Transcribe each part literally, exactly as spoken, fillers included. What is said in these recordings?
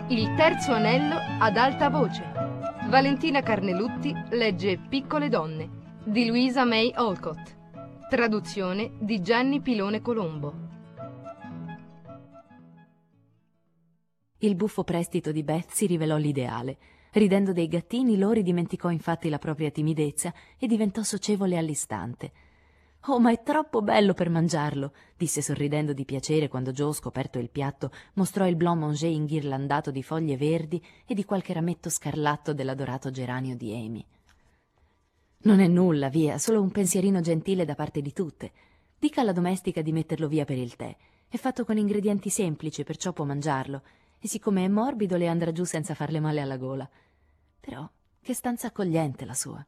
Il terzo anello ad alta voce. Valentina Carnelutti legge Piccole donne di Louisa May Alcott. Traduzione di Gianni Pilone Colombo. Il buffo prestito di Beth si rivelò l'ideale. Ridendo dei gattini, Lori dimenticò infatti la propria timidezza e diventò socievole all'istante. «Oh, ma è troppo bello per mangiarlo!» disse sorridendo di piacere quando Joe, scoperto il piatto, mostrò il blanc manger inghirlandato di foglie verdi e di qualche rametto scarlatto dell'adorato geranio di Amy. «Non è nulla, via, solo un pensierino gentile da parte di tutte. Dica alla domestica di metterlo via per il tè. È fatto con ingredienti semplici, perciò può mangiarlo, e siccome è morbido le andrà giù senza farle male alla gola. Però che stanza accogliente la sua!»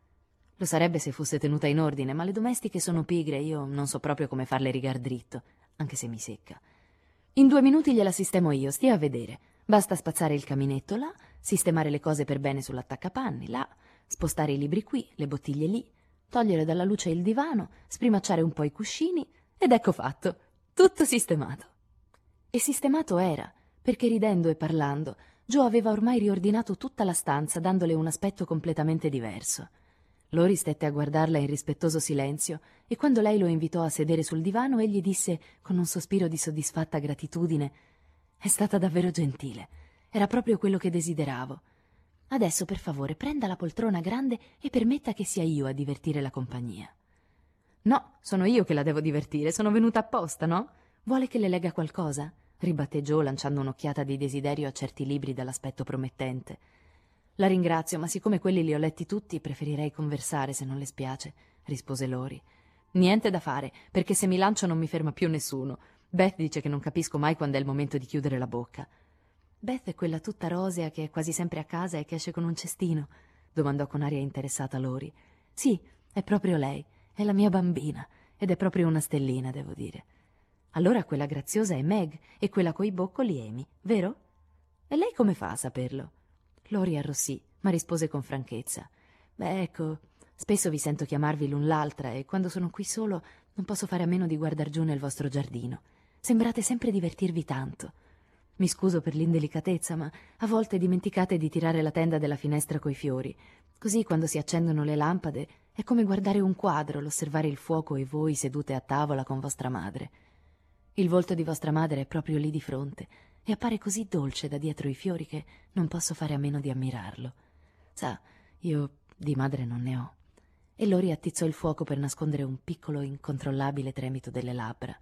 Lo sarebbe se fosse tenuta in ordine, ma le domestiche sono pigre e io non so proprio come farle rigar dritto, anche se mi secca. In due minuti gliela sistemo io, stia a vedere. Basta spazzare il caminetto là, sistemare le cose per bene sull'attaccapanni là, spostare i libri qui, le bottiglie lì, togliere dalla luce il divano, sprimacciare un po' i cuscini, ed ecco fatto, tutto sistemato. E sistemato era, perché ridendo e parlando, Joe aveva ormai riordinato tutta la stanza, dandole un aspetto completamente diverso. Lori stette a guardarla in rispettoso silenzio e quando lei lo invitò a sedere sul divano egli disse con un sospiro di soddisfatta gratitudine: «È stata davvero gentile, era proprio quello che desideravo. Adesso per favore prenda la poltrona grande e permetta che sia io a divertire la compagnia». «No, sono io che la devo divertire, sono venuta apposta, no? Vuole che le legga qualcosa?» ribatté Joe lanciando un'occhiata di desiderio a certi libri dall'aspetto promettente. «La ringrazio, ma siccome quelli li ho letti tutti, preferirei conversare, se non le spiace», rispose Lori. «Niente da fare, perché se mi lancio non mi ferma più nessuno. Beth dice che non capisco mai quando è il momento di chiudere la bocca». «Beth è quella tutta rosea che è quasi sempre a casa e che esce con un cestino?» domandò con aria interessata Lori. «Sì, è proprio lei, è la mia bambina, ed è proprio una stellina, devo dire». «Allora quella graziosa è Meg e quella coi boccoli Amy, vero? E lei come fa a saperlo?» Lori arrossì, ma rispose con franchezza. «Beh, ecco, spesso vi sento chiamarvi l'un l'altra e quando sono qui solo non posso fare a meno di guardar giù nel vostro giardino. Sembrate sempre divertirvi tanto. Mi scuso per l'indelicatezza, ma a volte dimenticate di tirare la tenda della finestra coi fiori. Così quando si accendono le lampade è come guardare un quadro, l'osservare il fuoco e voi sedute a tavola con vostra madre. Il volto di vostra madre è proprio lì di fronte e appare così dolce da dietro i fiori che non posso fare a meno di ammirarlo. Sa, io di madre non ne ho». E Lori attizzò il fuoco per nascondere un piccolo, incontrollabile tremito delle labbra.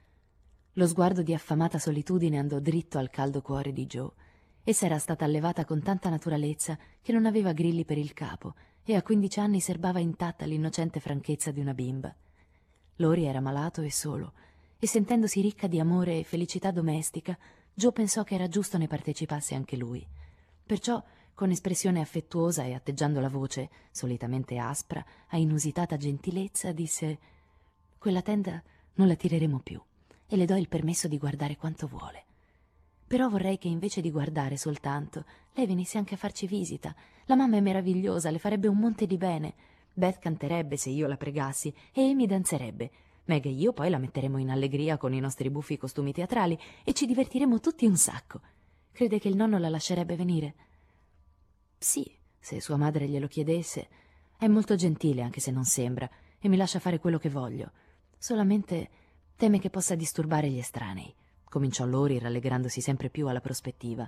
Lo sguardo di affamata solitudine andò dritto al caldo cuore di Joe. Essa era stata allevata con tanta naturalezza che non aveva grilli per il capo e a quindici anni serbava intatta l'innocente franchezza di una bimba. Lori era malato e solo, e sentendosi ricca di amore e felicità domestica, Joe pensò che era giusto ne partecipasse anche lui. Perciò, con espressione affettuosa e atteggiando la voce, solitamente aspra, a inusitata gentilezza, disse: «Quella tenda non la tireremo più e le do il permesso di guardare quanto vuole. Però vorrei che invece di guardare soltanto, lei venisse anche a farci visita. La mamma è meravigliosa, le farebbe un monte di bene. Beth canterebbe se io la pregassi e Amy danzerebbe. Meg e io poi la metteremo in allegria con i nostri buffi costumi teatrali e ci divertiremo tutti un sacco. Crede che il nonno la lascerebbe venire?» «Sì, se sua madre glielo chiedesse. È molto gentile, anche se non sembra, e mi lascia fare quello che voglio. Solamente teme che possa disturbare gli estranei», cominciò Lori, rallegrandosi sempre più alla prospettiva.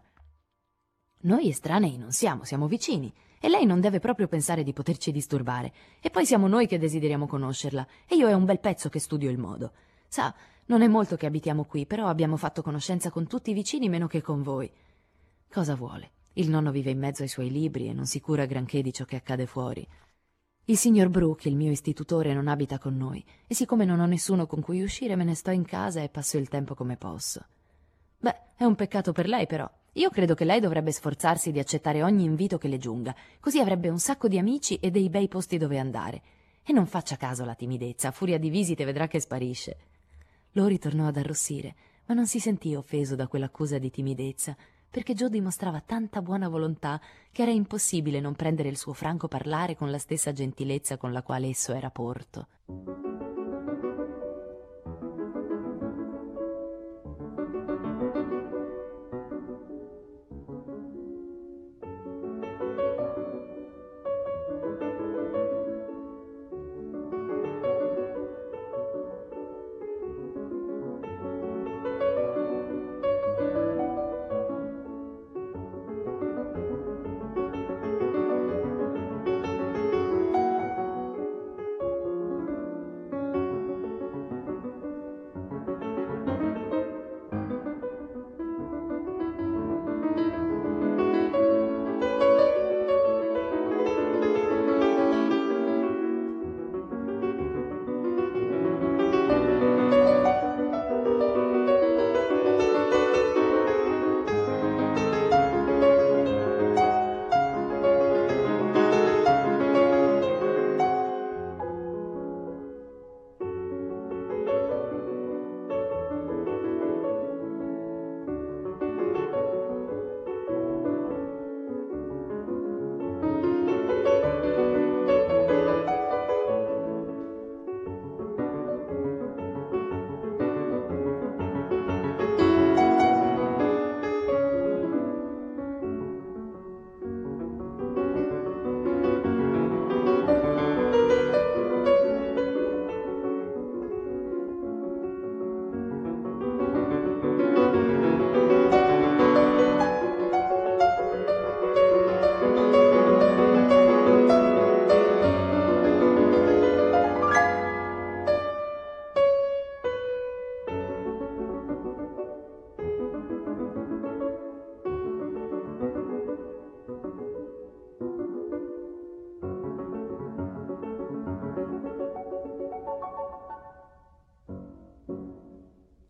«Noi estranei non siamo, siamo vicini, e lei non deve proprio pensare di poterci disturbare. E poi siamo noi che desideriamo conoscerla, e io è un bel pezzo che studio il modo. Sa, non è molto che abitiamo qui, però abbiamo fatto conoscenza con tutti i vicini meno che con voi. Cosa vuole? Il nonno vive in mezzo ai suoi libri e non si cura granché di ciò che accade fuori. Il signor Brooke, il mio istitutore, non abita con noi, e siccome non ho nessuno con cui uscire me ne sto in casa e passo il tempo come posso. Beh, è un peccato per lei, però. Io credo che lei dovrebbe sforzarsi di accettare ogni invito che le giunga, così avrebbe un sacco di amici e dei bei posti dove andare. E non faccia caso alla timidezza, a furia di visite vedrà che sparisce». Lori tornò ad arrossire, ma non si sentì offeso da quell'accusa di timidezza, perché Joe dimostrava tanta buona volontà che era impossibile non prendere il suo franco parlare con la stessa gentilezza con la quale esso era porto.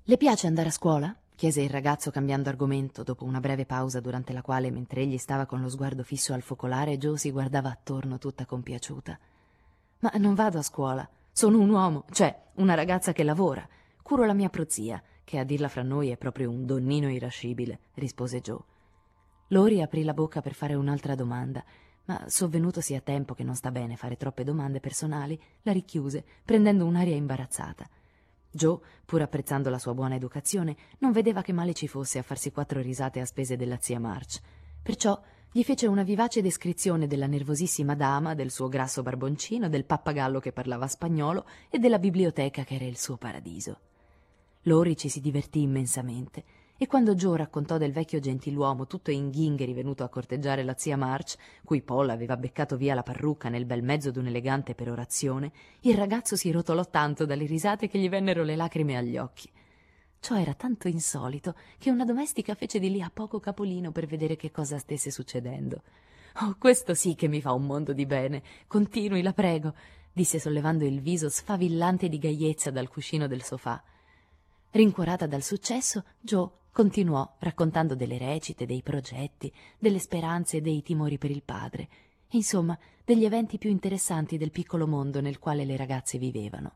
Le piace andare a scuola? Chiese il ragazzo cambiando argomento dopo una breve pausa durante la quale, mentre egli stava con lo sguardo fisso al focolare, Jo si guardava attorno tutta compiaciuta. Ma non vado a scuola, sono un uomo, cioè una ragazza che lavora. Curo la mia prozia, che a dirla fra noi è proprio un donnino irascibile, rispose Jo. Lori aprì la bocca per fare un'altra domanda, ma sovvenutosi a tempo che non sta bene fare troppe domande personali, la richiuse, prendendo un'aria imbarazzata. Jo, pur apprezzando la sua buona educazione, non vedeva che male ci fosse a farsi quattro risate a spese della zia March. Perciò gli fece una vivace descrizione della nervosissima dama, del suo grasso barboncino, del pappagallo che parlava spagnolo e della biblioteca che era il suo paradiso. Lori ci si divertì immensamente, e quando Jo raccontò del vecchio gentiluomo tutto in ghingheri venuto a corteggiare la zia March, cui Paul aveva beccato via la parrucca nel bel mezzo d'un elegante perorazione, il ragazzo si rotolò tanto dalle risate che gli vennero le lacrime agli occhi. Ciò era tanto insolito che una domestica fece di lì a poco capolino per vedere che cosa stesse succedendo. «Oh, questo sì che mi fa un mondo di bene! Continui, la prego!» disse sollevando il viso sfavillante di gaiezza dal cuscino del sofà. Rincuorata dal successo, Jo continuò raccontando delle recite, dei progetti, delle speranze e dei timori per il padre, insomma, degli eventi più interessanti del piccolo mondo nel quale le ragazze vivevano.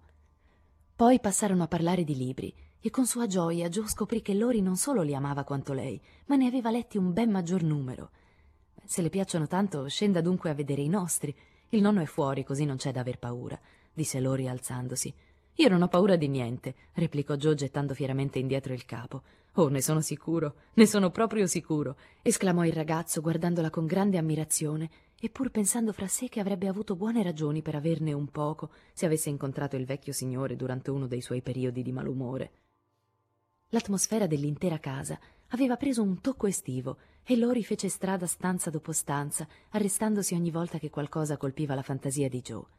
Poi passarono a parlare di libri, e con sua gioia Jo scoprì che Lori non solo li amava quanto lei, ma ne aveva letti un ben maggior numero. «Se le piacciono tanto, scenda dunque a vedere i nostri. Il nonno è fuori, così non c'è da aver paura», disse Lori alzandosi. «Io non ho paura di niente», replicò Jo gettando fieramente indietro il capo. «Oh, ne sono sicuro, ne sono proprio sicuro», esclamò il ragazzo guardandola con grande ammirazione, e pur pensando fra sé che avrebbe avuto buone ragioni per averne un poco se avesse incontrato il vecchio signore durante uno dei suoi periodi di malumore. L'atmosfera dell'intera casa aveva preso un tocco estivo e Lori fece strada stanza dopo stanza, arrestandosi ogni volta che qualcosa colpiva la fantasia di Jo.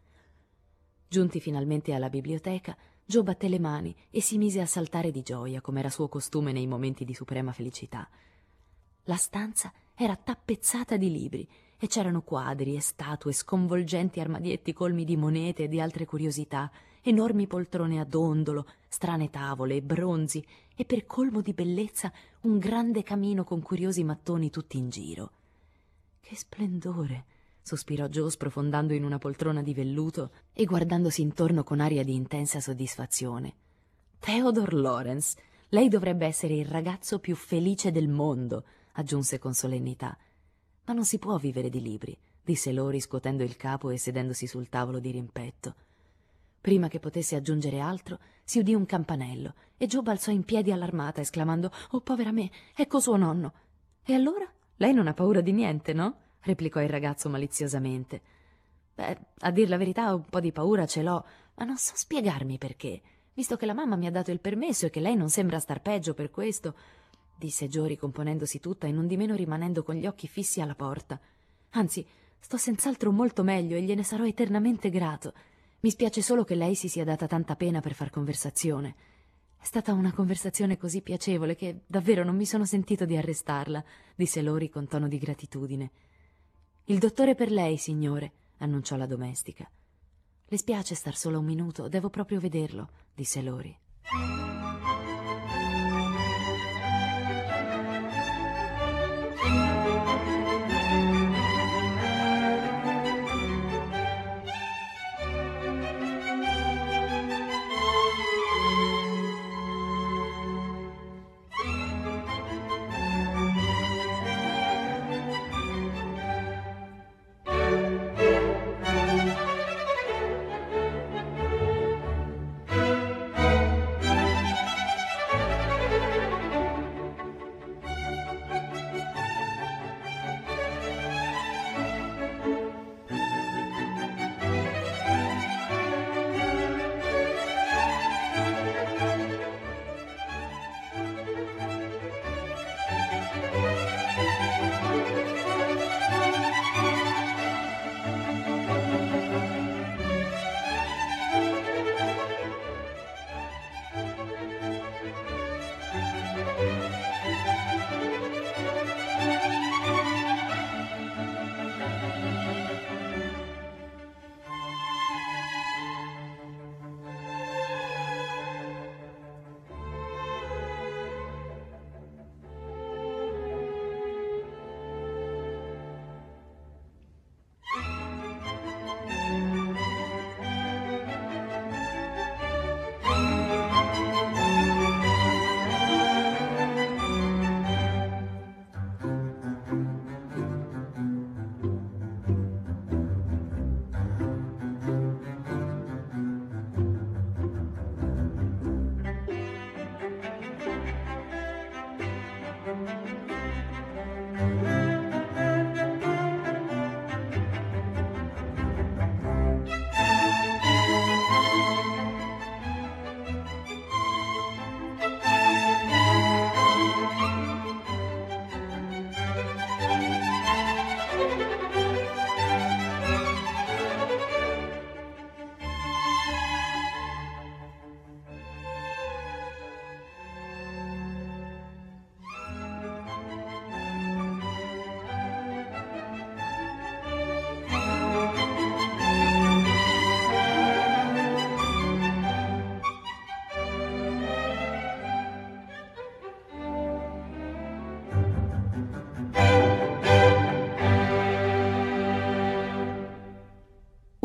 Giunti finalmente alla biblioteca, Jo batté le mani e si mise a saltare di gioia, come era suo costume nei momenti di suprema felicità. La stanza era tappezzata di libri e c'erano quadri e statue, sconvolgenti armadietti colmi di monete e di altre curiosità, enormi poltrone a dondolo, strane tavole e bronzi, e per colmo di bellezza un grande camino con curiosi mattoni tutti in giro. «Che splendore!» sospirò Jo sprofondando in una poltrona di velluto e guardandosi intorno con aria di intensa soddisfazione. «Theodore Lawrence, lei dovrebbe essere il ragazzo più felice del mondo», aggiunse con solennità. «Ma non si può vivere di libri», disse Lori scuotendo il capo e sedendosi sul tavolo di rimpetto. Prima che potesse aggiungere altro, si udì un campanello e Jo balzò in piedi allarmata, esclamando: «Oh, povera me, ecco suo nonno!» «E allora? Lei non ha paura di niente, no?» replicò il ragazzo maliziosamente. «Beh, a dir la verità un po' di paura ce l'ho, ma non so spiegarmi perché, visto che la mamma mi ha dato il permesso e che lei non sembra star peggio per questo», disse Jo ricomponendosi tutta e non di meno rimanendo con gli occhi fissi alla porta. «Anzi, sto senz'altro molto meglio e gliene sarò eternamente grato. Mi spiace solo che lei si sia data tanta pena per far conversazione. È stata una conversazione così piacevole che davvero non mi sono sentito di arrestarla», disse Lori con tono di gratitudine. «Il dottore per lei, signore», annunciò la domestica. «Le spiace star solo un minuto, devo proprio vederlo», disse Lori.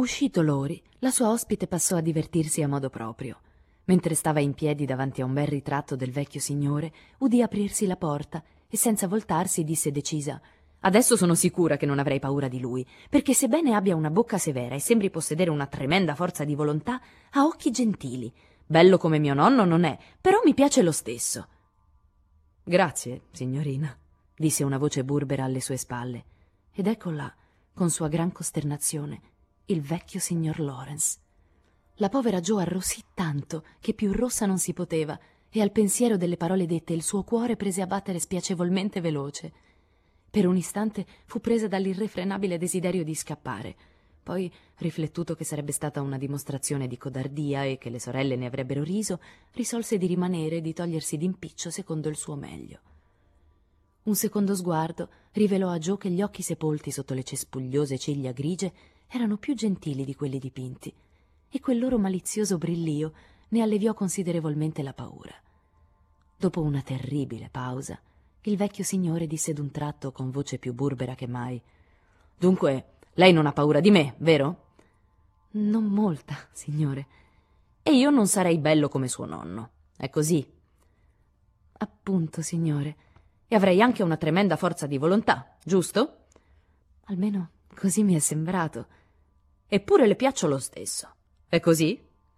Uscito Lori, la sua ospite passò a divertirsi a modo proprio. Mentre stava in piedi davanti a un bel ritratto del vecchio signore, udì aprirsi la porta e senza voltarsi disse decisa: «Adesso sono sicura che non avrei paura di lui, perché sebbene abbia una bocca severa e sembri possedere una tremenda forza di volontà, ha occhi gentili. Bello come mio nonno non è, però mi piace lo stesso». «Grazie, signorina», disse una voce burbera alle sue spalle, ed ecco là, con sua gran costernazione, il vecchio signor Lawrence. La povera Jo arrossì tanto che più rossa non si poteva, e al pensiero delle parole dette il suo cuore prese a battere spiacevolmente veloce. Per un istante fu presa dall'irrefrenabile desiderio di scappare. Poi, riflettuto che sarebbe stata una dimostrazione di codardia e che le sorelle ne avrebbero riso, risolse di rimanere e di togliersi d'impiccio secondo il suo meglio. Un secondo sguardo rivelò a Jo che gli occhi sepolti sotto le cespugliose ciglia grigie erano più gentili di quelli dipinti, e quel loro malizioso brillio ne alleviò considerevolmente la paura. Dopo una terribile pausa, il vecchio signore disse d'un tratto con voce più burbera che mai: «Dunque, lei non ha paura di me, vero?» «Non molta, signore». «E io non sarei bello come suo nonno, è così?» «Appunto, signore». «E avrei anche una tremenda forza di volontà, giusto?» «Almeno così mi è sembrato». «Eppure le piaccio lo stesso, è così?»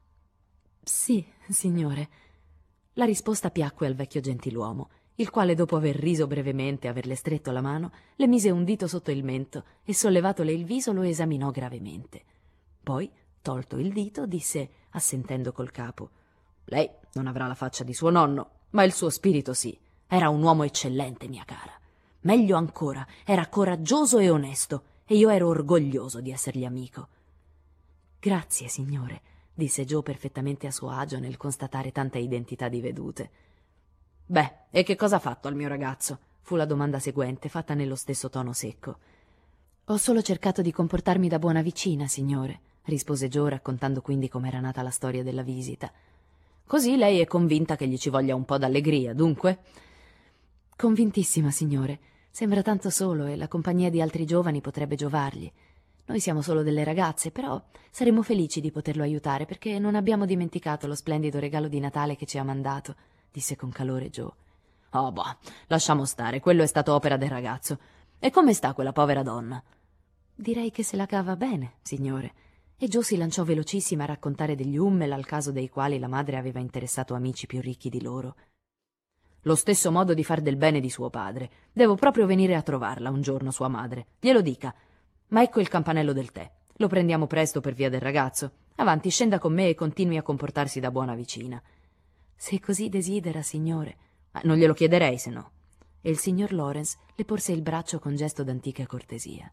«Sì, signore». La risposta piacque al vecchio gentiluomo, il quale, dopo aver riso brevemente e averle stretto la mano, le mise un dito sotto il mento e, sollevatole il viso, lo esaminò gravemente. Poi, tolto il dito, disse, assentendo col capo: «Lei non avrà la faccia di suo nonno, ma il suo spirito sì. Era un uomo eccellente, mia cara. Meglio ancora, era coraggioso e onesto, e io ero orgoglioso di essergli amico». «Grazie, signore», disse Jo perfettamente a suo agio nel constatare tanta identità di vedute. «Beh, e che cosa ha fatto al mio ragazzo?» fu la domanda seguente, fatta nello stesso tono secco. «Ho solo cercato di comportarmi da buona vicina, signore», rispose Jo, raccontando quindi com'era nata la storia della visita. «Così lei è convinta che gli ci voglia un po' d'allegria, dunque?» «Convintissima, signore. Sembra tanto solo e la compagnia di altri giovani potrebbe giovargli. Noi siamo solo delle ragazze, però saremo felici di poterlo aiutare perché non abbiamo dimenticato lo splendido regalo di Natale che ci ha mandato», disse con calore Jo. «Oh, bah, lasciamo stare, quello è stato opera del ragazzo. E come sta quella povera donna?» «Direi che se la cava bene, signore». E Jo si lanciò velocissima a raccontare degli Hummel, al caso dei quali la madre aveva interessato amici più ricchi di loro. «Lo stesso modo di far del bene di suo padre. Devo proprio venire a trovarla un giorno, sua madre. Glielo dica. Ma ecco il campanello del tè. Lo prendiamo presto per via del ragazzo. Avanti, scenda con me e continui a comportarsi da buona vicina». «Se così desidera, signore». Ma non glielo chiederei, se no. E il signor Lawrence le porse il braccio con gesto d'antica cortesia.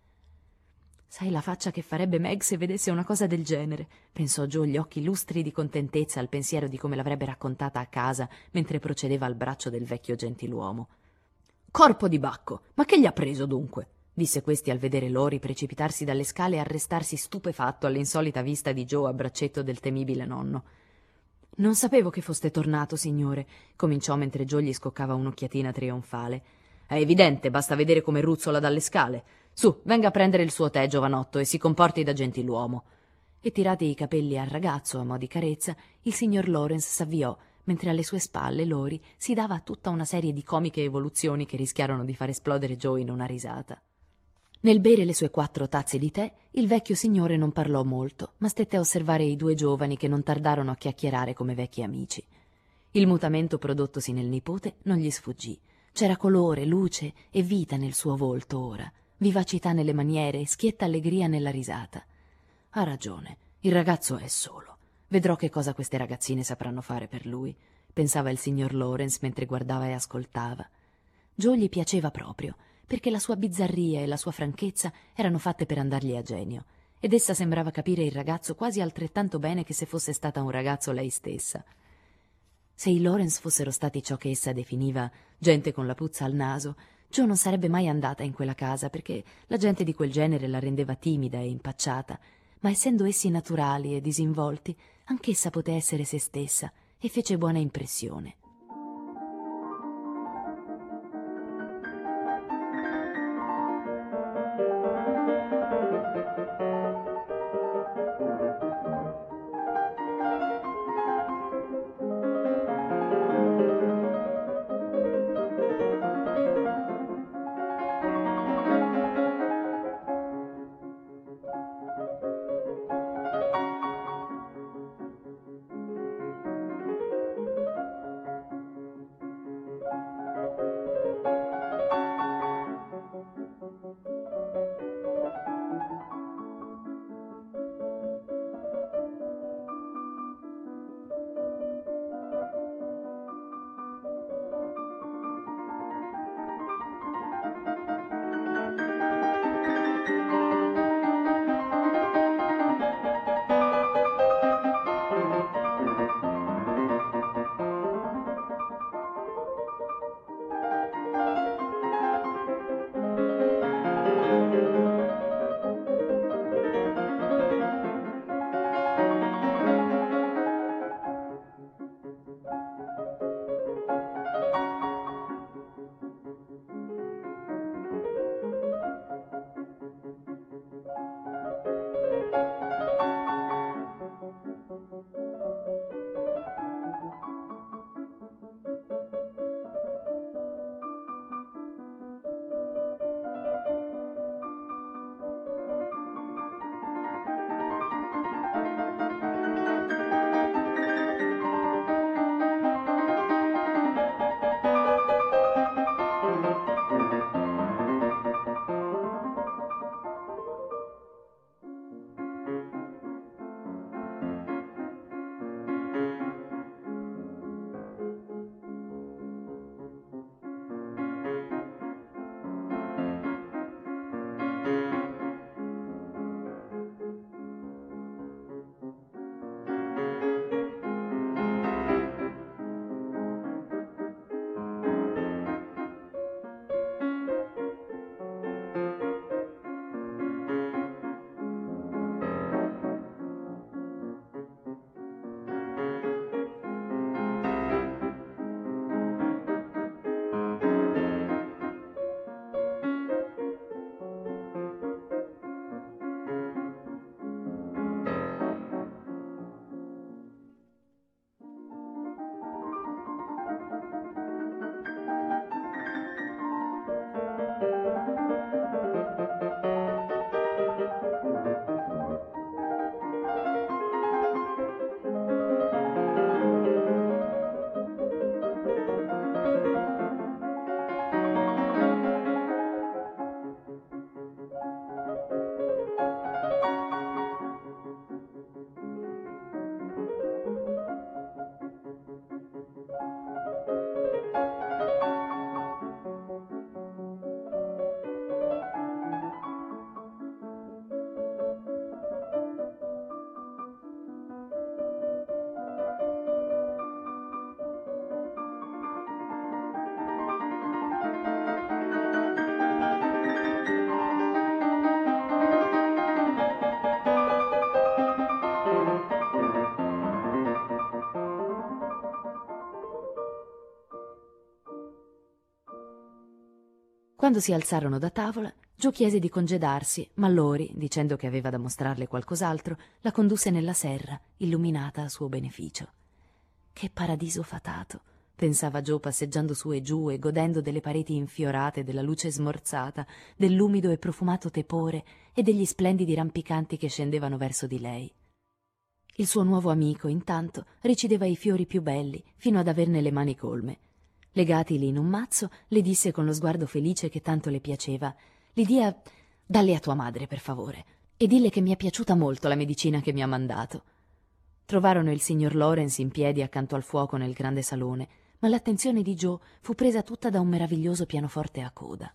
«Sai la faccia che farebbe Meg se vedesse una cosa del genere», pensò Jo, gli occhi lustri di contentezza al pensiero di come l'avrebbe raccontata a casa mentre procedeva al braccio del vecchio gentiluomo. «Corpo di Bacco, ma che gli ha preso dunque?» disse questi al vedere Lori precipitarsi dalle scale e arrestarsi stupefatto all'insolita vista di Jo a braccetto del temibile nonno. «Non sapevo che foste tornato, signore», cominciò mentre Jo gli scoccava un'occhiatina trionfale. «È evidente, basta vedere come ruzzola dalle scale. Su, venga a prendere il suo tè, giovanotto, e si comporti da gentiluomo». E tirati i capelli al ragazzo a mo' di carezza, il signor Lawrence s'avviò, mentre alle sue spalle Lori si dava tutta una serie di comiche evoluzioni che rischiarono di far esplodere Jo in una risata. Nel bere le sue quattro tazze di tè, il vecchio signore non parlò molto, ma stette a osservare i due giovani che non tardarono a chiacchierare come vecchi amici. Il mutamento prodottosi nel nipote non gli sfuggì. C'era colore, luce e vita nel suo volto ora, vivacità nelle maniere e schietta allegria nella risata. Ha ragione, il ragazzo è solo. Vedrò che cosa queste ragazzine sapranno fare per lui, pensava il signor Lawrence mentre guardava e ascoltava. Jo gli piaceva proprio, perché la sua bizzarria e la sua franchezza erano fatte per andargli a genio, ed essa sembrava capire il ragazzo quasi altrettanto bene che se fosse stata un ragazzo lei stessa. Se i Lawrence fossero stati ciò che essa definiva gente con la puzza al naso, Jo non sarebbe mai andata in quella casa, perché la gente di quel genere la rendeva timida e impacciata, ma essendo essi naturali e disinvolti, anch'essa poté essere se stessa e fece buona impressione. Quando si alzarono da tavola, Joe chiese di congedarsi, ma Lori, dicendo che aveva da mostrarle qualcos'altro, la condusse nella serra, illuminata a suo beneficio. Che paradiso fatato, pensava Joe passeggiando su e giù e godendo delle pareti infiorate, della luce smorzata, dell'umido e profumato tepore e degli splendidi rampicanti che scendevano verso di lei. Il suo nuovo amico, intanto, recideva i fiori più belli, fino ad averne le mani colme. Legatili in un mazzo, le disse con lo sguardo felice che tanto le piaceva: «Lidia, dalle a tua madre, per favore, e dille che mi è piaciuta molto la medicina che mi ha mandato». Trovarono il signor Lawrence in piedi accanto al fuoco nel grande salone, ma l'attenzione di Joe fu presa tutta da un meraviglioso pianoforte a coda.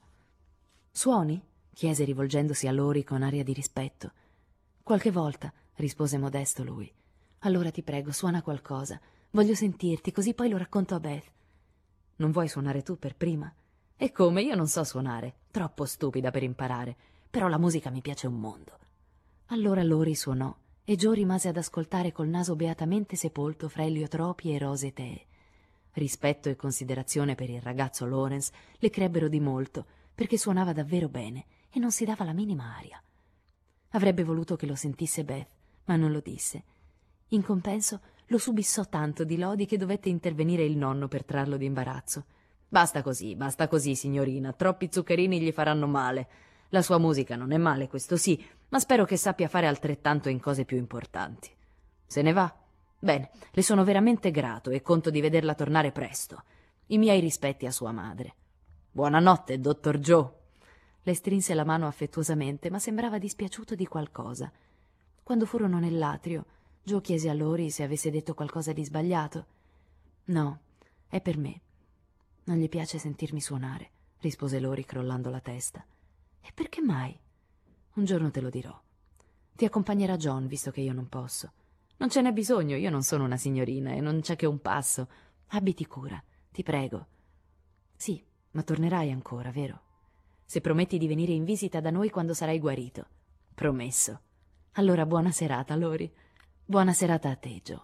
«Suoni?» chiese rivolgendosi a Lori con aria di rispetto. «Qualche volta», rispose modesto lui. «Allora ti prego, suona qualcosa. Voglio sentirti, così poi lo racconto a Beth». «Non vuoi suonare tu per prima?» «E come? Io non so suonare, troppo stupida per imparare, però la musica mi piace un mondo». Allora Lori suonò e Joe rimase ad ascoltare col naso beatamente sepolto fra eliotropi e rose tee. Rispetto e considerazione per il ragazzo Lawrence le crebbero di molto, perché suonava davvero bene e non si dava la minima aria. Avrebbe voluto che lo sentisse Beth, ma non lo disse. In compenso lo subissò tanto di lodi che dovette intervenire il nonno per trarlo d'imbarazzo. «Basta così, basta così, signorina, troppi zuccherini gli faranno male. La sua musica non è male, questo sì, ma spero che sappia fare altrettanto in cose più importanti». «Se ne va? Bene, le sono veramente grato e conto di vederla tornare presto. I miei rispetti a sua madre». «Buonanotte, dottor Joe». Le strinse la mano affettuosamente, ma sembrava dispiaciuto di qualcosa. Quando furono nell'atrio, Joe chiese a Lori se avesse detto qualcosa di sbagliato. «No, è per me. Non gli piace sentirmi suonare», rispose Lori crollando la testa. «E perché mai?» «Un giorno te lo dirò. Ti accompagnerà John, visto che io non posso». «Non ce n'è bisogno, io non sono una signorina e non c'è che un passo. Abbiti cura, ti prego». «Sì, ma tornerai ancora, vero? Se prometti di venire in visita da noi quando sarai guarito». «Promesso». «Allora buona serata, Lori». «Buona serata a te, Joe».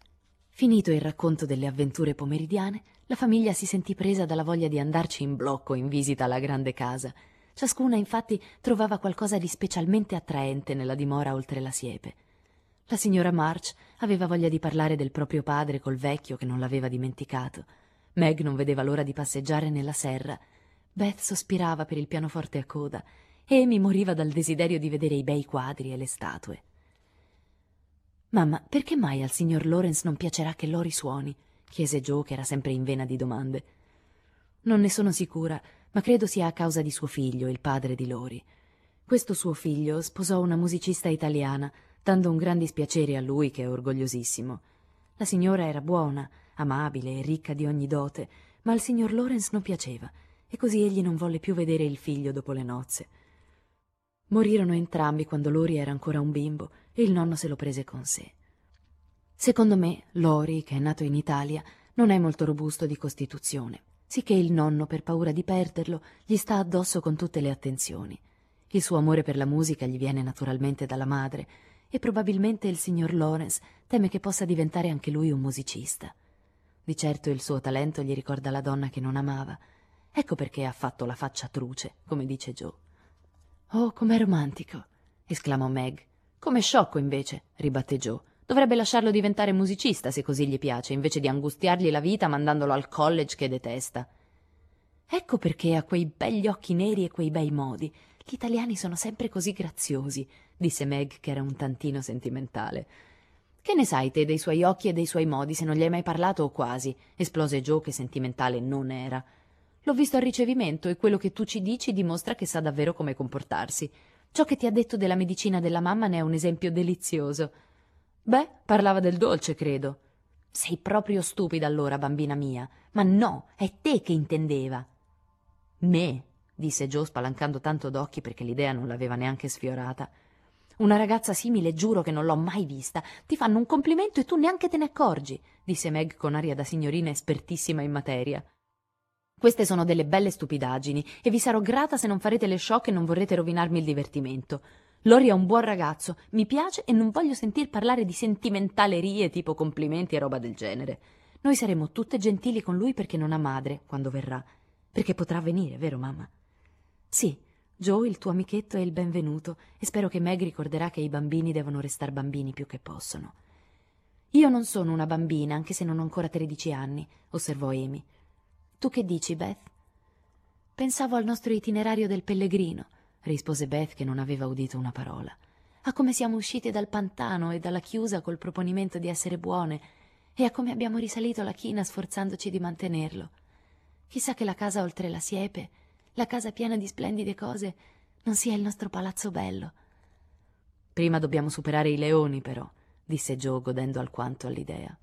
Finito il racconto delle avventure pomeridiane, la famiglia si sentì presa dalla voglia di andarci in blocco in visita alla grande casa. Ciascuna, infatti, trovava qualcosa di specialmente attraente nella dimora oltre la siepe. La signora March aveva voglia di parlare del proprio padre col vecchio che non l'aveva dimenticato. Meg non vedeva l'ora di passeggiare nella serra. Beth sospirava per il pianoforte a coda e Amy moriva dal desiderio di vedere i bei quadri e le statue. «Mamma, perché mai al signor Lawrence non piacerà che Lori suoni?» chiese Joe, che era sempre in vena di domande. «Non ne sono sicura, ma credo sia a causa di suo figlio, il padre di Lori. Questo suo figlio sposò una musicista italiana, dando un gran dispiacere a lui, che è orgogliosissimo. La signora era buona, amabile e ricca di ogni dote, ma al signor Lawrence non piaceva, e così egli non volle più vedere il figlio dopo le nozze. Morirono entrambi quando Lori era ancora un bimbo e il nonno se lo prese con sé. Secondo me, Lori, che è nato in Italia, non è molto robusto di costituzione, sicché il nonno, per paura di perderlo, gli sta addosso con tutte le attenzioni. Il suo amore per la musica gli viene naturalmente dalla madre e probabilmente il signor Lawrence teme che possa diventare anche lui un musicista. Di certo il suo talento gli ricorda la donna che non amava. Ecco perché ha fatto la faccia truce, come dice Joe. «Oh, com'è romantico!» esclamò Meg. «Come sciocco, invece», ribatté Joe. «Dovrebbe lasciarlo diventare musicista, se così gli piace, invece di angustiargli la vita mandandolo al college che detesta». «Ecco perché ha quei begli occhi neri e quei bei modi. Gli italiani sono sempre così graziosi», disse Meg, che era un tantino sentimentale. «Che ne sai te dei suoi occhi e dei suoi modi, se non gli hai mai parlato o quasi?» esplose Joe, che sentimentale non era. «L'ho visto al ricevimento e quello che tu ci dici dimostra che sa davvero come comportarsi. Ciò che ti ha detto della medicina della mamma ne è un esempio delizioso». «Beh, parlava del dolce, credo». «Sei proprio stupida allora, bambina mia. Ma no, è te che intendeva». «Me?» disse Joe, spalancando tanto d'occhi perché l'idea non l'aveva neanche sfiorata. «Una ragazza simile giuro che non l'ho mai vista. Ti fanno un complimento e tu neanche te ne accorgi», disse Meg con aria da signorina espertissima in materia. «Queste sono delle belle stupidaggini e vi sarò grata se non farete le sciocche e non vorrete rovinarmi il divertimento. Lori è un buon ragazzo, mi piace e non voglio sentir parlare di sentimentalerie tipo complimenti e roba del genere. Noi saremo tutte gentili con lui perché non ha madre quando verrà. Perché potrà venire, vero mamma? Sì, Joe, il tuo amichetto, è il benvenuto e spero che Meg ricorderà che i bambini devono restare bambini più che possono. Io non sono una bambina, anche se non ho ancora tredici anni, osservò Amy. Tu che dici, Beth? Pensavo al nostro itinerario del pellegrino, rispose Beth, che non aveva udito una parola. A come siamo uscite dal pantano e dalla chiusa col proponimento di essere buone e a come abbiamo risalito la china sforzandoci di mantenerlo. Chissà che la casa oltre la siepe, la casa piena di splendide cose, non sia il nostro palazzo bello. Prima dobbiamo superare i leoni, però, disse Joe, godendo alquanto all'idea.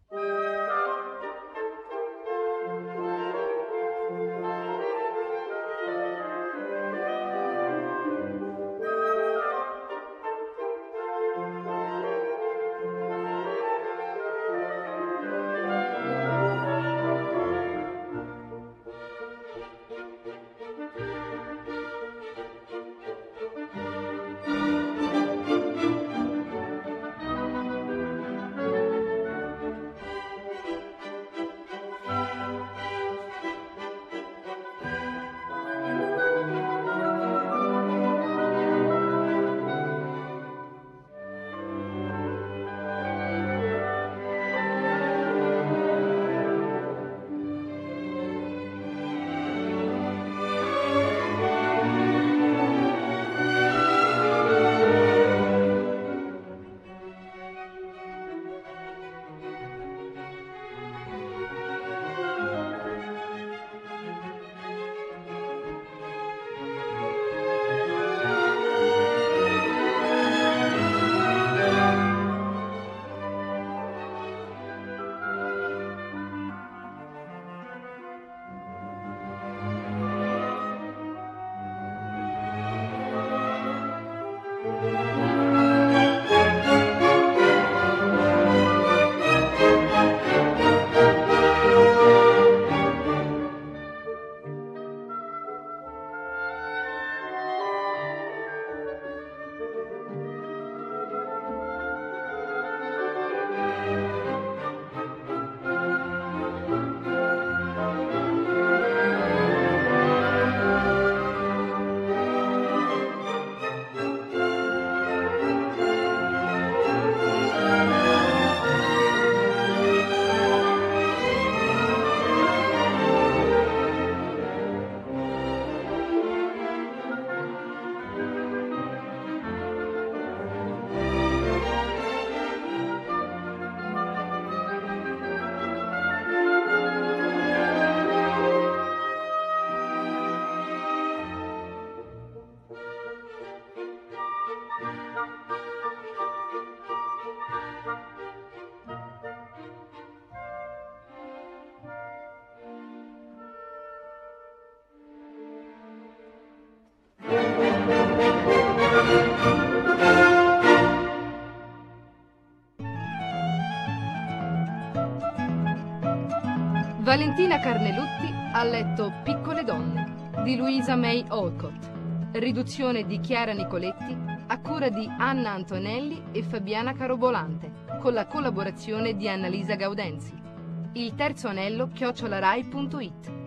Valentina Carnelutti ha letto Piccole donne di Louisa May Alcott, riduzione di Chiara Nicoletti a cura di Anna Antonelli e Fabiana Carobolante, con la collaborazione di Annalisa Gaudenzi. Il terzo anello chiocciolarai punto it.